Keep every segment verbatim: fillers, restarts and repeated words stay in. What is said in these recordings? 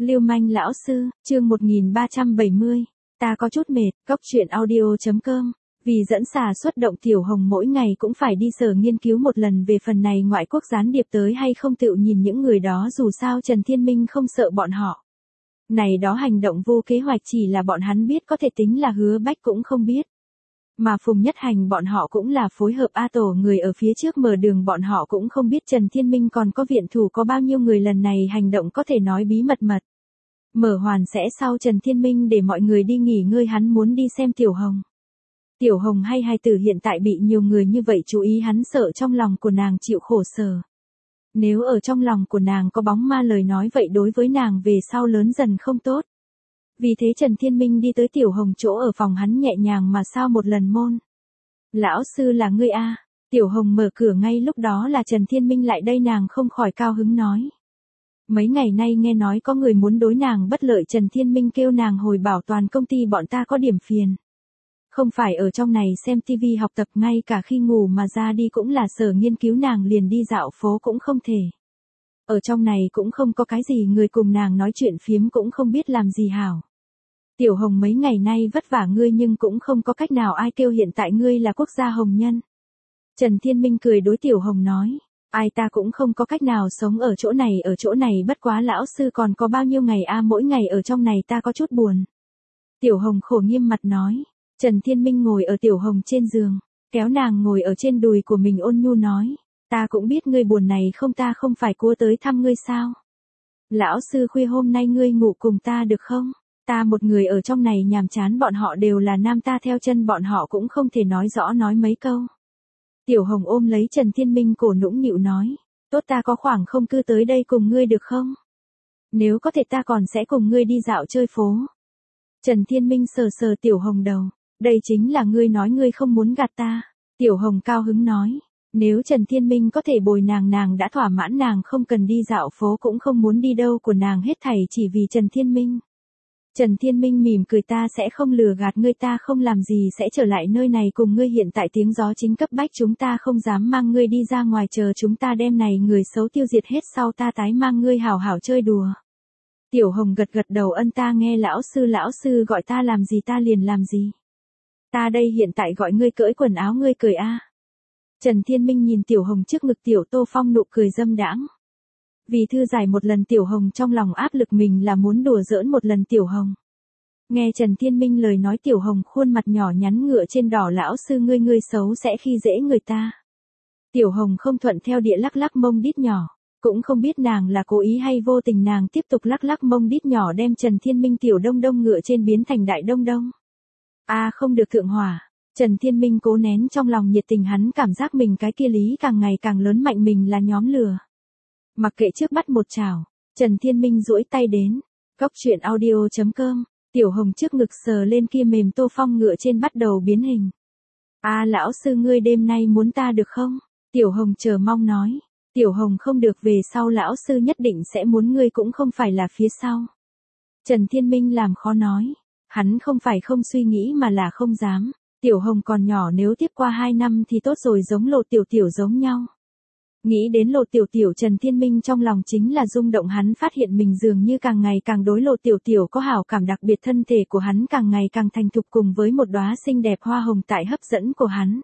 Lưu manh lão sư, chương một nghìn ba trăm bảy mươi. Ta có chút mệt, cóc truyện audio chấm com. Vì dẫn xà xuất động Tiểu Hồng mỗi ngày cũng phải đi sở nghiên cứu một lần về phần này ngoại quốc gián điệp tới hay không tự nhìn những người đó dù sao Trần Thiên Minh không sợ bọn họ. Này đó hành động vô kế hoạch chỉ là bọn hắn biết có thể tính là Hứa Bách cũng không biết. Mà Phùng Nhất Hành bọn họ cũng là phối hợp A tổ người ở phía trước mở đường bọn họ cũng không biết Trần Thiên Minh còn có viện thủ có bao nhiêu người lần này hành động có thể nói bí mật mật. Mở hoàn sẽ sau Trần Thiên Minh để mọi người đi nghỉ ngơi hắn muốn đi xem Tiểu Hồng. Tiểu Hồng hay hài tử hiện tại bị nhiều người như vậy chú ý hắn sợ trong lòng của nàng chịu khổ sở. Nếu ở trong lòng của nàng có bóng ma lời nói vậy đối với nàng về sau lớn dần không tốt. Vì thế Trần Thiên Minh đi tới Tiểu Hồng chỗ ở phòng hắn nhẹ nhàng mà sao một lần môn. Lão sư là ngươi a? Tiểu Hồng mở cửa ngay lúc đó là Trần Thiên Minh lại đây nàng không khỏi cao hứng nói. Mấy ngày nay nghe nói có người muốn đối nàng bất lợi Trần Thiên Minh kêu nàng hồi bảo toàn công ty bọn ta có điểm phiền. Không phải ở trong này xem tivi học tập ngay cả khi ngủ mà ra đi cũng là sở nghiên cứu nàng liền đi dạo phố cũng không thể. Ở trong này cũng không có cái gì người cùng nàng nói chuyện phiếm cũng không biết làm gì hảo. Tiểu Hồng mấy ngày nay vất vả ngươi nhưng cũng không có cách nào ai kêu hiện tại ngươi là quốc gia hồng nhân. Trần Thiên Minh cười đối Tiểu Hồng nói, ai ta cũng không có cách nào sống ở chỗ này ở chỗ này bất quá lão sư còn có bao nhiêu ngày a mỗi ngày ở trong này ta có chút buồn. Tiểu Hồng khổ nghiêm mặt nói, Trần Thiên Minh ngồi ở Tiểu Hồng trên giường, kéo nàng ngồi ở trên đùi của mình ôn nhu nói, ta cũng biết ngươi buồn này không ta không phải cua tới thăm ngươi sao. Lão sư khuya hôm nay ngươi ngủ cùng ta được không? Ta một người ở trong này nhàm chán bọn họ đều là nam ta theo chân bọn họ cũng không thể nói rõ nói mấy câu. Tiểu Hồng ôm lấy Trần Thiên Minh cổ nũng nịu nói, tốt ta có khoảng không cư tới đây cùng ngươi được không? Nếu có thể ta còn sẽ cùng ngươi đi dạo chơi phố. Trần Thiên Minh sờ sờ Tiểu Hồng đầu, đây chính là ngươi nói ngươi không muốn gạt ta. Tiểu Hồng cao hứng nói, nếu Trần Thiên Minh có thể bồi nàng nàng đã thỏa mãn nàng không cần đi dạo phố cũng không muốn đi đâu của nàng hết thảy chỉ vì Trần Thiên Minh. Trần Thiên Minh mỉm cười ta sẽ không lừa gạt ngươi ta không làm gì sẽ trở lại nơi này cùng ngươi hiện tại tiếng gió chính cấp bách chúng ta không dám mang ngươi đi ra ngoài chờ chúng ta đem này người xấu tiêu diệt hết sau ta tái mang ngươi hảo hảo chơi đùa. Tiểu Hồng gật gật đầu ân ta nghe lão sư lão sư gọi ta làm gì ta liền làm gì. Ta đây hiện tại gọi ngươi cởi quần áo ngươi cười a. Trần Thiên Minh nhìn Tiểu Hồng trước ngực Tiểu Tô Phong nụ cười dâm đãng. Vì thư giải một lần Tiểu Hồng trong lòng áp lực mình là muốn đùa giỡn một lần Tiểu Hồng. Nghe Trần Thiên Minh lời nói Tiểu Hồng khuôn mặt nhỏ nhắn ngựa trên đỏ lão sư ngươi ngươi xấu sẽ khi dễ người ta. Tiểu Hồng không thuận theo địa lắc lắc mông đít nhỏ, cũng không biết nàng là cố ý hay vô tình nàng tiếp tục lắc lắc mông đít nhỏ đem Trần Thiên Minh Tiểu Đông Đông ngựa trên biến thành Đại Đông Đông. A à, không được thượng hỏa, Trần Thiên Minh cố nén trong lòng nhiệt tình hắn cảm giác mình cái kia lý càng ngày càng lớn mạnh mình là nhóm lừa. Mặc kệ trước bắt một chảo, Trần Thiên Minh duỗi tay đến, cóc truyện audio chấm com, Tiểu Hồng trước ngực sờ lên kia mềm Tô Phong ngựa trên bắt đầu biến hình. A à, lão sư ngươi đêm nay muốn ta được không? Tiểu Hồng chờ mong nói, Tiểu Hồng không được về sau lão sư nhất định sẽ muốn ngươi cũng không phải là phía sau. Trần Thiên Minh làm khó nói, hắn không phải không suy nghĩ mà là không dám, Tiểu Hồng còn nhỏ nếu tiếp qua hai năm thì tốt rồi giống Lột Tiểu Tiểu giống nhau. Nghĩ đến Lột Tiểu Tiểu Trần Thiên Minh trong lòng chính là rung động hắn phát hiện mình dường như càng ngày càng đối Lột Tiểu Tiểu có hảo cảm đặc biệt thân thể của hắn càng ngày càng thành thục cùng với một đóa xinh đẹp hoa hồng tại hấp dẫn của hắn.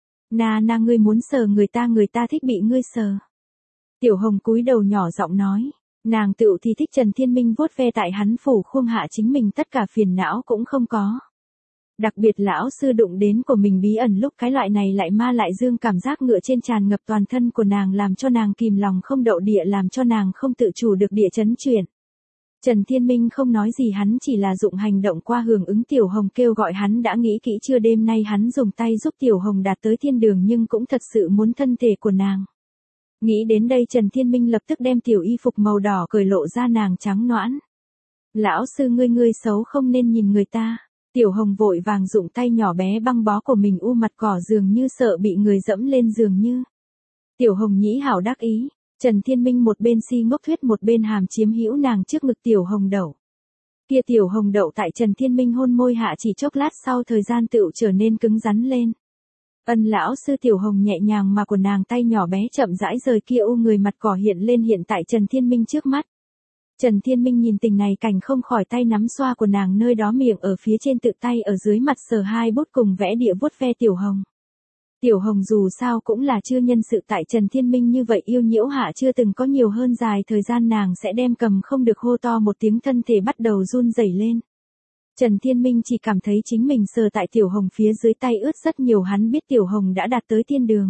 Na na ngươi muốn sờ người ta người ta thích bị ngươi sờ. Tiểu Hồng cúi đầu nhỏ giọng nói, nàng tựu thì thích Trần Thiên Minh vuốt ve tại hắn phủ khuôn hạ chính mình tất cả phiền não cũng không có. Đặc biệt lão sư đụng đến của mình bí ẩn lúc cái loại này lại ma lại dương cảm giác ngựa trên tràn ngập toàn thân của nàng làm cho nàng kìm lòng không đậu địa làm cho nàng không tự chủ được địa chấn chuyển. Trần Thiên Minh không nói gì hắn chỉ là dụng hành động qua hưởng ứng Tiểu Hồng kêu gọi hắn đã nghĩ kỹ chưa đêm nay hắn dùng tay giúp Tiểu Hồng đạt tới thiên đường nhưng cũng thật sự muốn thân thể của nàng. Nghĩ đến đây Trần Thiên Minh lập tức đem tiểu y phục màu đỏ cởi lộ ra nàng trắng nõn. Lão sư ngươi ngươi xấu không nên nhìn người ta. Tiểu Hồng vội vàng dụng tay nhỏ bé băng bó của mình u mặt cỏ dường như sợ bị người dẫm lên dường như. Tiểu Hồng nhĩ hảo đắc ý, Trần Thiên Minh một bên si ngốc thuyết một bên hàm chiếm hữu nàng trước ngực Tiểu Hồng đậu. Kia Tiểu Hồng đậu tại Trần Thiên Minh hôn môi hạ chỉ chốc lát sau thời gian tựu trở nên cứng rắn lên. Ân lão sư Tiểu Hồng nhẹ nhàng mà của nàng tay nhỏ bé chậm rãi rời kia u người mặt cỏ hiện lên hiện tại Trần Thiên Minh trước mắt. Trần Thiên Minh nhìn tình này cảnh không khỏi tay nắm xoa của nàng nơi đó miệng ở phía trên tự tay ở dưới mặt sờ hai bút cùng vẽ địa vuốt ve Tiểu Hồng. Tiểu Hồng dù sao cũng là chưa nhân sự tại Trần Thiên Minh như vậy yêu nhiễu hạ chưa từng có nhiều hơn dài thời gian nàng sẽ đem cầm không được hô to một tiếng thân thể bắt đầu run rẩy lên. Trần Thiên Minh chỉ cảm thấy chính mình sờ tại Tiểu Hồng phía dưới tay ướt rất nhiều hắn biết Tiểu Hồng đã đạt tới thiên đường.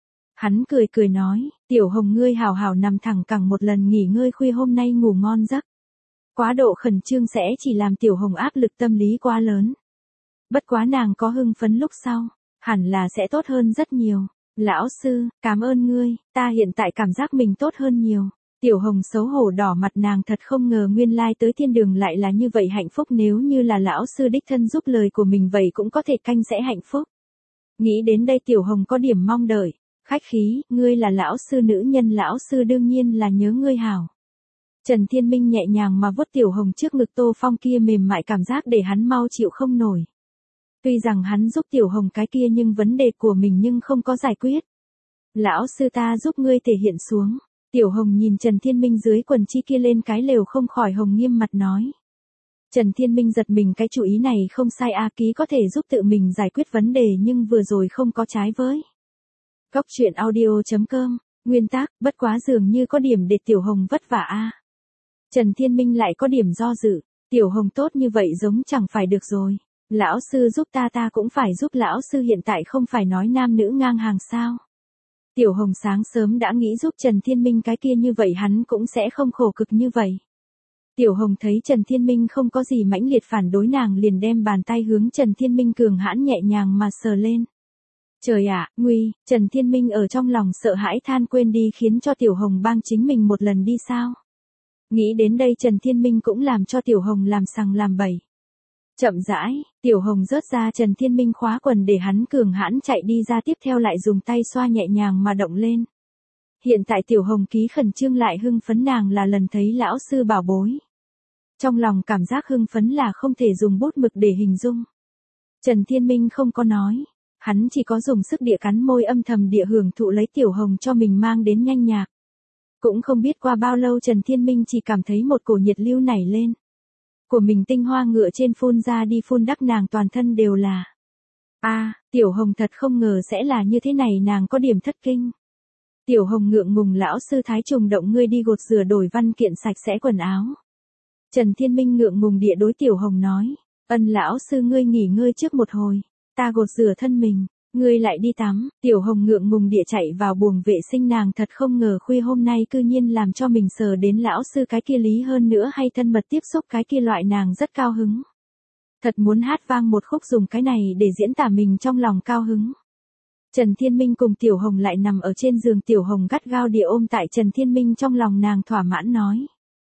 Hắn cười cười nói, Tiểu Hồng ngươi hào hào nằm thẳng cẳng một lần nghỉ ngơi khuya hôm nay ngủ ngon giấc. Quá độ khẩn trương sẽ chỉ làm Tiểu Hồng áp lực tâm lý quá lớn. Bất quá nàng có hưng phấn lúc sau, hẳn là sẽ tốt hơn rất nhiều. Lão sư, cảm ơn ngươi, ta hiện tại cảm giác mình tốt hơn nhiều. Tiểu Hồng xấu hổ đỏ mặt nàng thật không ngờ nguyên lai tới thiên đường lại là như vậy hạnh phúc nếu như là lão sư đích thân giúp lời của mình vậy cũng có thể canh sẽ hạnh phúc. Nghĩ đến đây Tiểu Hồng có điểm mong đợi. Khách khí, ngươi là lão sư nữ nhân lão sư đương nhiên là nhớ ngươi hảo. Trần Thiên Minh nhẹ nhàng mà vuốt Tiểu Hồng trước ngực Tô Phong kia mềm mại cảm giác để hắn mau chịu không nổi. Tuy rằng hắn giúp Tiểu Hồng cái kia nhưng vấn đề của mình nhưng không có giải quyết. Lão sư ta giúp ngươi thể hiện xuống. Tiểu Hồng nhìn Trần Thiên Minh dưới quần chi kia lên cái lều không khỏi hồng nghiêm mặt nói. Trần Thiên Minh giật mình cái chủ ý này không sai a ký có thể giúp tự mình giải quyết vấn đề nhưng vừa rồi không có trái với. Góc truyện audio chấm com, nguyên tác, bất quá dường như có điểm để Tiểu Hồng vất vả a. Trần Thiên Minh lại có điểm do dự, Tiểu Hồng tốt như vậy giống chẳng phải được rồi. Lão sư giúp ta ta cũng phải giúp lão sư hiện tại không phải nói nam nữ ngang hàng sao. Tiểu Hồng sáng sớm đã nghĩ giúp Trần Thiên Minh cái kia như vậy hắn cũng sẽ không khổ cực như vậy. Tiểu Hồng thấy Trần Thiên Minh không có gì mãnh liệt phản đối nàng liền đem bàn tay hướng Trần Thiên Minh cường hãn nhẹ nhàng mà sờ lên. Trời ạ, nguy, Trần Thiên Minh ở trong lòng sợ hãi than quên đi khiến cho Tiểu Hồng bang chính mình một lần đi sao. Nghĩ đến đây Trần Thiên Minh cũng làm cho Tiểu Hồng làm sằng làm bậy. Chậm rãi, Tiểu Hồng rớt ra Trần Thiên Minh khóa quần để hắn cường hãn chạy đi ra tiếp theo lại dùng tay xoa nhẹ nhàng mà động lên. Hiện tại Tiểu Hồng ký khẩn trương lại hưng phấn nàng là lần thấy lão sư bảo bối. Trong lòng cảm giác hưng phấn là không thể dùng bút mực để hình dung. Trần Thiên Minh không có nói. Hắn chỉ có dùng sức địa cắn môi âm thầm địa hưởng thụ lấy Tiểu Hồng cho mình mang đến nhanh nhạc. Cũng không biết qua bao lâu Trần Thiên Minh chỉ cảm thấy một cổ nhiệt lưu nảy lên. Của mình tinh hoa ngựa trên phun ra đi phun đắp nàng toàn thân đều là. A, à, Tiểu Hồng thật không ngờ sẽ là như thế này nàng có điểm thất kinh. Tiểu Hồng ngượng ngùng lão sư Thái Trùng động ngươi đi gột rửa đổi văn kiện sạch sẽ quần áo. Trần Thiên Minh ngượng ngùng địa đối Tiểu Hồng nói. Ân lão sư ngươi nghỉ ngơi trước một hồi. Ta gột rửa thân mình, ngươi lại đi tắm. Tiểu Hồng ngượng ngùng địa chạy vào buồng vệ sinh nàng thật không ngờ khuya hôm nay cư nhiên làm cho mình sờ đến lão sư cái kia lý hơn nữa hay thân mật tiếp xúc cái kia loại nàng rất cao hứng. Thật muốn hát vang một khúc dùng cái này để diễn tả mình trong lòng cao hứng. Trần Thiên Minh cùng Tiểu Hồng lại nằm ở trên giường Tiểu Hồng gắt gao địa ôm tại Trần Thiên Minh trong lòng nàng thỏa mãn nói.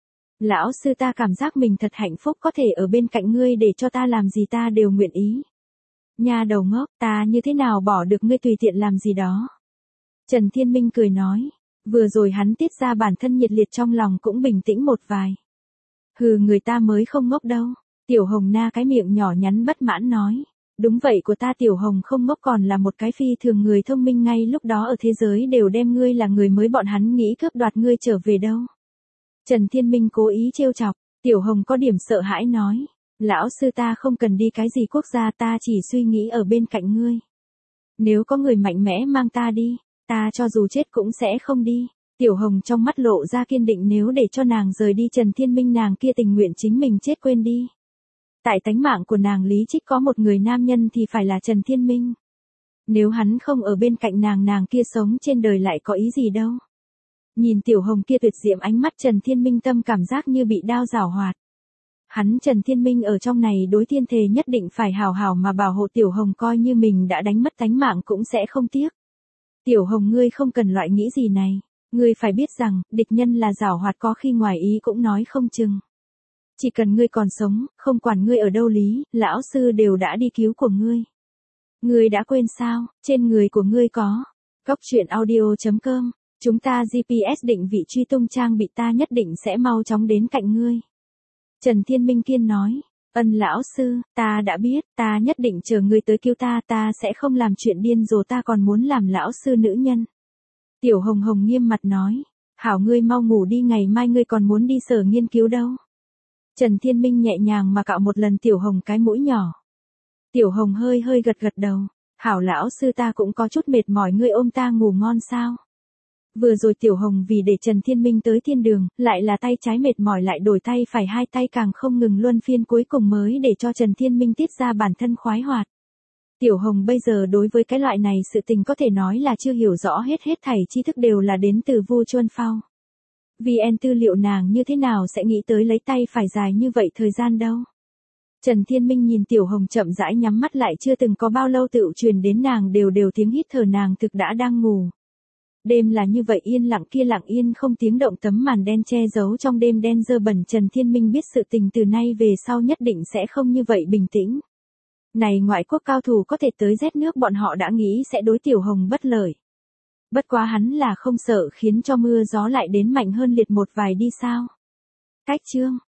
Lão sư ta cảm giác mình thật hạnh phúc có thể ở bên cạnh ngươi để cho ta làm gì ta đều nguyện ý. Nhà đầu ngốc, ta như thế nào bỏ được ngươi tùy tiện làm gì đó. Trần Thiên Minh cười nói, vừa rồi hắn tiết ra bản thân nhiệt liệt trong lòng cũng bình tĩnh một vài. Hừ người ta mới không ngốc đâu. Tiểu Hồng na cái miệng nhỏ nhắn bất mãn nói, đúng vậy của ta Tiểu Hồng không ngốc còn là một cái phi thường người thông minh ngay lúc đó ở thế giới đều đem ngươi là người mới bọn hắn nghĩ cướp đoạt ngươi trở về đâu. Trần Thiên Minh cố ý trêu chọc, Tiểu Hồng có điểm sợ hãi nói. Lão sư ta không cần đi cái gì quốc gia ta chỉ suy nghĩ ở bên cạnh ngươi. Nếu có người mạnh mẽ mang ta đi, ta cho dù chết cũng sẽ không đi. Tiểu Hồng trong mắt lộ ra kiên định nếu để cho nàng rời đi Trần Thiên Minh nàng kia tình nguyện chính mình chết quên đi. Tại tánh mạng của nàng Lý Trích có một người nam nhân thì phải là Trần Thiên Minh. Nếu hắn không ở bên cạnh nàng nàng kia sống trên đời lại có ý gì đâu. Nhìn Tiểu Hồng kia tuyệt diệm ánh mắt Trần Thiên Minh tâm cảm giác như bị đao rào hoạt. Hắn Trần Thiên Minh ở trong này đối thiên thề nhất định phải hào hào mà bảo hộ Tiểu Hồng coi như mình đã đánh mất tánh mạng cũng sẽ không tiếc. Tiểu Hồng ngươi không cần loại nghĩ gì này, ngươi phải biết rằng, địch nhân là giảo hoạt có khi ngoài ý cũng nói không chừng. Chỉ cần ngươi còn sống, không quản ngươi ở đâu lý, lão sư đều đã đi cứu của ngươi. Ngươi đã quên sao, trên người của ngươi có. Góc truyện audio chấm com, chúng ta giê pê ét định vị truy tung trang bị ta nhất định sẽ mau chóng đến cạnh ngươi. Trần Thiên Minh kiên nói, ân lão sư, ta đã biết, ta nhất định chờ ngươi tới cứu ta, ta sẽ không làm chuyện điên rồ ta còn muốn làm lão sư nữ nhân. Tiểu Hồng Hồng nghiêm mặt nói, Hảo ngươi mau ngủ đi, ngày mai ngươi còn muốn đi sở nghiên cứu đâu. Trần Thiên Minh nhẹ nhàng mà cạo một lần Tiểu Hồng cái mũi nhỏ. Tiểu Hồng hơi hơi gật gật đầu. Hảo lão sư, ta cũng có chút mệt mỏi, ngươi ôm ta ngủ ngon sao? Vừa rồi Tiểu Hồng vì để Trần Thiên Minh tới thiên đường, lại là tay trái mệt mỏi lại đổi tay phải, hai tay càng không ngừng luân phiên, cuối cùng mới để cho Trần Thiên Minh tiết ra bản thân khoái hoạt. Tiểu Hồng bây giờ đối với cái loại này sự tình có thể nói là chưa hiểu rõ hết, hết thảy tri thức đều là đến từ Vu Chuân Phao. vê en tư liệu nàng như thế nào sẽ nghĩ tới lấy tay phải dài như vậy thời gian đâu. Trần Thiên Minh nhìn Tiểu Hồng chậm rãi nhắm mắt lại, chưa từng có bao lâu tựu truyền đến nàng đều đều tiếng hít thở, nàng thực đã đang ngủ. Đêm là như vậy yên lặng, kia lặng yên không tiếng động, tấm màn đen che giấu trong đêm đen dơ bẩn. Trần Thiên Minh biết sự tình từ nay về sau nhất định sẽ không như vậy bình tĩnh. Này ngoại quốc cao thủ có thể tới rét nước, bọn họ đã nghĩ sẽ đối Tiểu Hồng bất lợi. Bất quá hắn là không sợ khiến cho mưa gió lại đến mạnh hơn liệt một vài đi sao. Cách chương